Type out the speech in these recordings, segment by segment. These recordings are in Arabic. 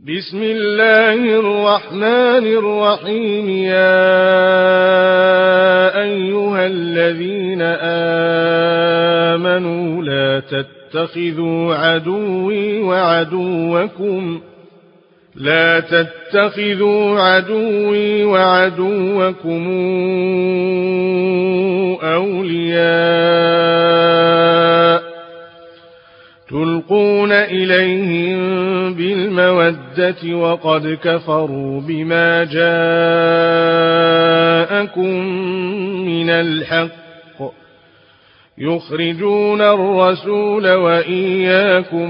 بسم الله الرحمن الرحيم. يا أيها الذين آمنوا لا تتخذوا عدوي وعدوكم أولياء تلقون إليهم بالمودة وقد كفروا بما جاءكم من الحق يخرجون الرسول وإياكم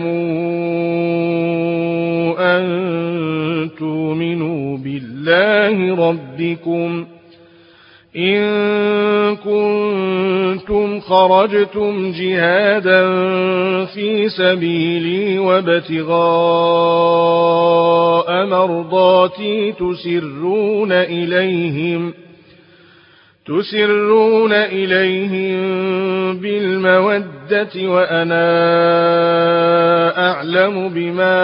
أن تؤمنوا بالله ربكم إن كنتم خرجتم جهادا في سبيلي وابتغاء مرضاتي تسرون إليهم بالمودة وأنا أعلم بما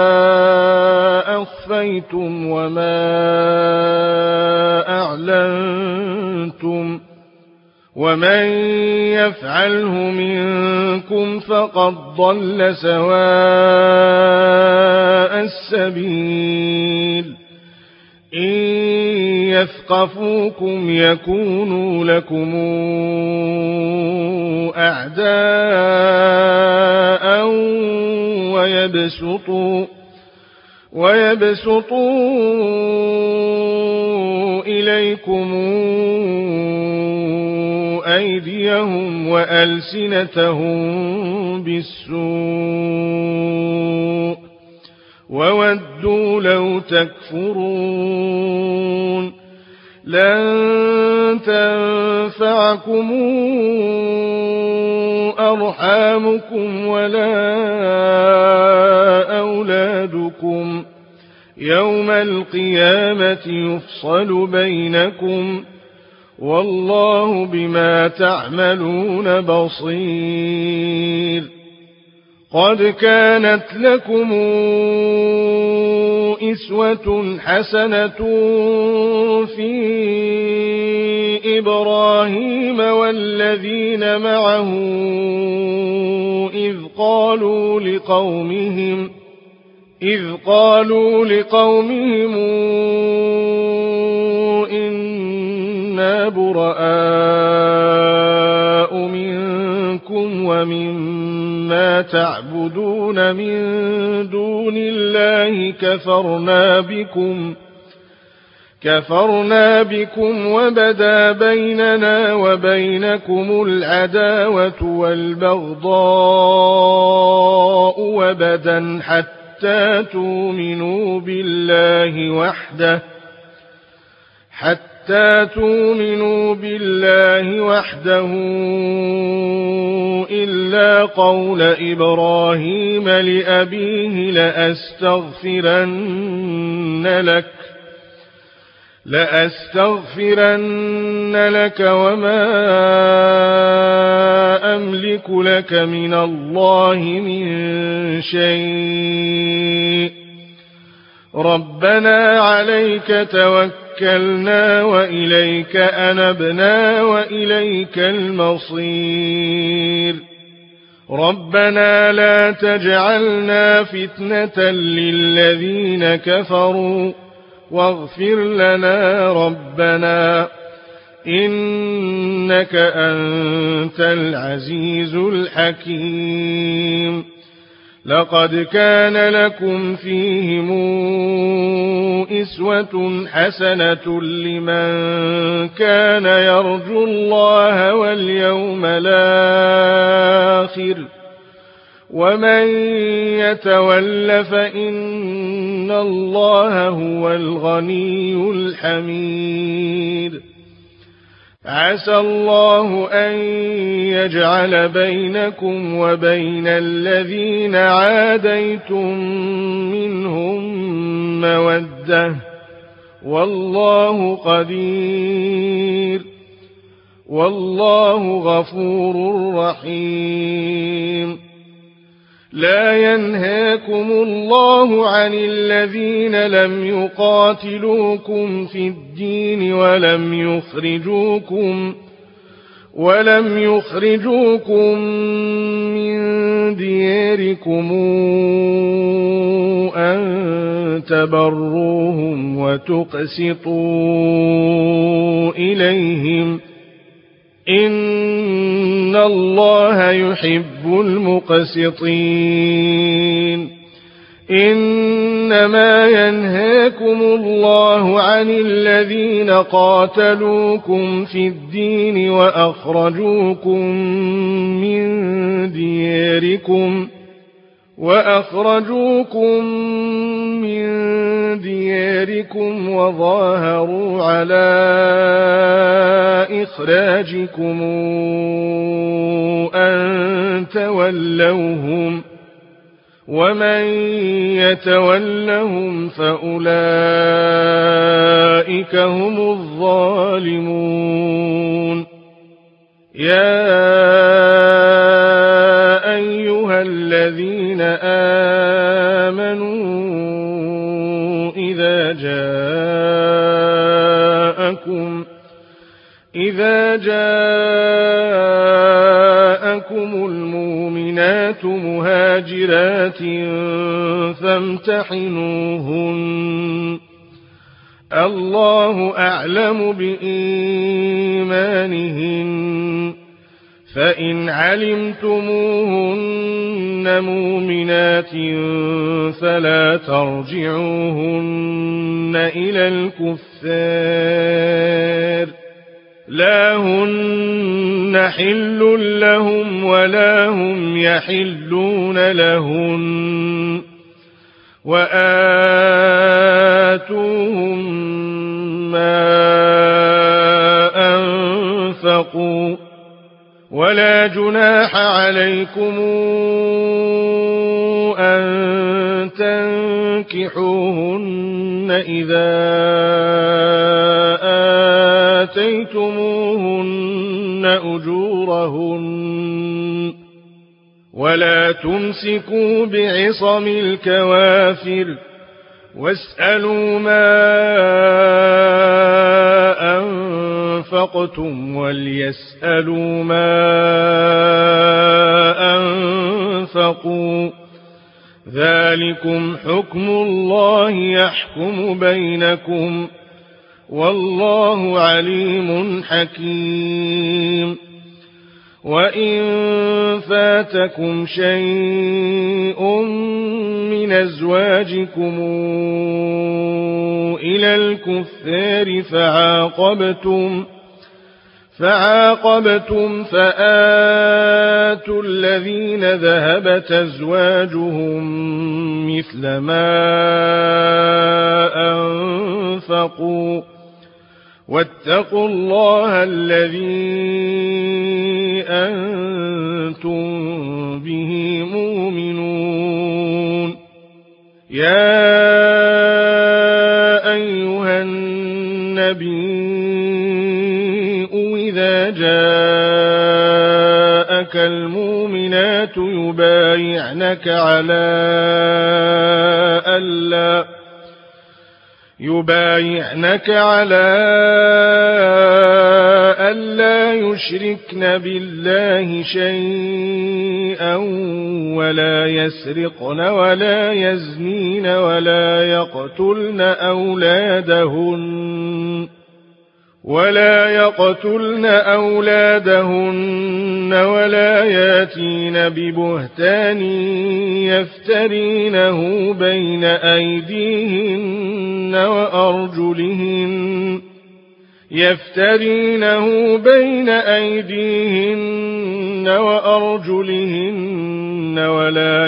أخفيتم وما أعلنتم ومن يفعله منكم فقد ضل سواء السبيل. إن يثقفوكم يكونوا لكم أعداء ويبسطوا إليكم أيديهم وألسنتهم بالسوء وودوا لو تكفرون. لن تنفعكم أرحامكم ولا أولادكم يوم القيامة يفصل بينكم والله بما تعملون بصير. قد كانت لكم أسوة حسنة في إبراهيم والذين معه إذ قالوا لقومهم إنا براء منكم ومما تعبدون من دون الله كفرنا بكم وبدا بيننا وبينكم العداوة والبغضاء وبدا حتى تؤمنوا بالله وحده إلا قول إبراهيم لأبيه لأستغفرن لك وما أملك لك من الله من شيء ربنا عليك توكلنا وإليك أنبنا وإليك المصير. ربنا لا تجعلنا فتنة للذين كفروا واغفر لنا ربنا إنك أنت العزيز الحكيم. لقد كان لكم فيهم أسوة حسنة لمن كان يرجو الله واليوم الآخر ومن يتول فإن الله هو الغني الحميد. عسى الله أن يجعل بينكم وبين الذين عاديتم منهم مودة والله قدير والله غفور رحيم. لا ينهاكم الله عن الذين لم يقاتلوكم في الدين ولم يخرجوكم من دياركم أن تبروهم وتقسطوا إليهم إن الله يحب المقسطين إنما ينهاكم الله عن الذين قاتلوكم في الدين وأخرجوكم من دياركم وظاهروا على إخراجكم أن تولوهم ومن يتولهم فأولئك هم الظالمون يا أيها الذين آمنوا إذا جاءكم المؤمنات مهاجرات فامتحنوهن الله أعلم بإيمانهن فإن علمتموهن مؤمنات فلا ترجعوهن إلى الكفار لا هن حل لهم ولا هم يحلون لهن وآتوهم ما أنفقوا ولا جناح عليكم أن تنكحوهن إذا آتيتموهن أجورهن ولا تمسكوا بعصم الكوافر واسألوا ما أنفقتم وليسألوا ما أنفقوا ذلكم حكم الله يحكم بينكم والله عليم حكيم وإن فاتكم شيء من أزواجكم إلى الكفار فعاقبتم فآتوا الذين ذهبت أزواجهم مثل ما أنفقوا واتقوا الله الذي أنتم به مؤمنون يا أيها النبي إذا جاءك المؤمنات يبايعنك على ألا يشركن بالله شيئا ولا يسرقن ولا يزنين ولا يقتلن أولادهن ولا ياتين ببهتان يفترينه بين أيديهن وأرجلهن ولا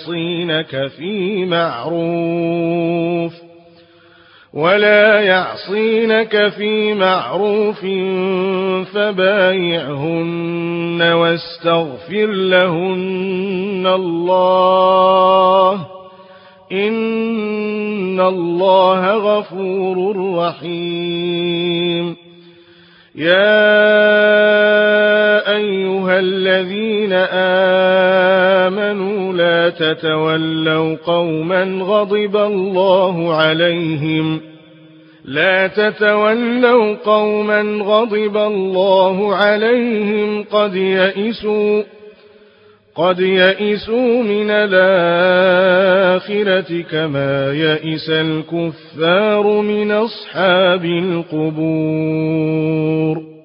يعصينك في معروف فبايعهن واستغفر لهن الله إن الله غفور رحيم يا أيها الذين آمنوا لا تتولوا قوما غضب الله عليهم قد يئسوا من الآخرة كما يئس الكفار من أصحاب القبور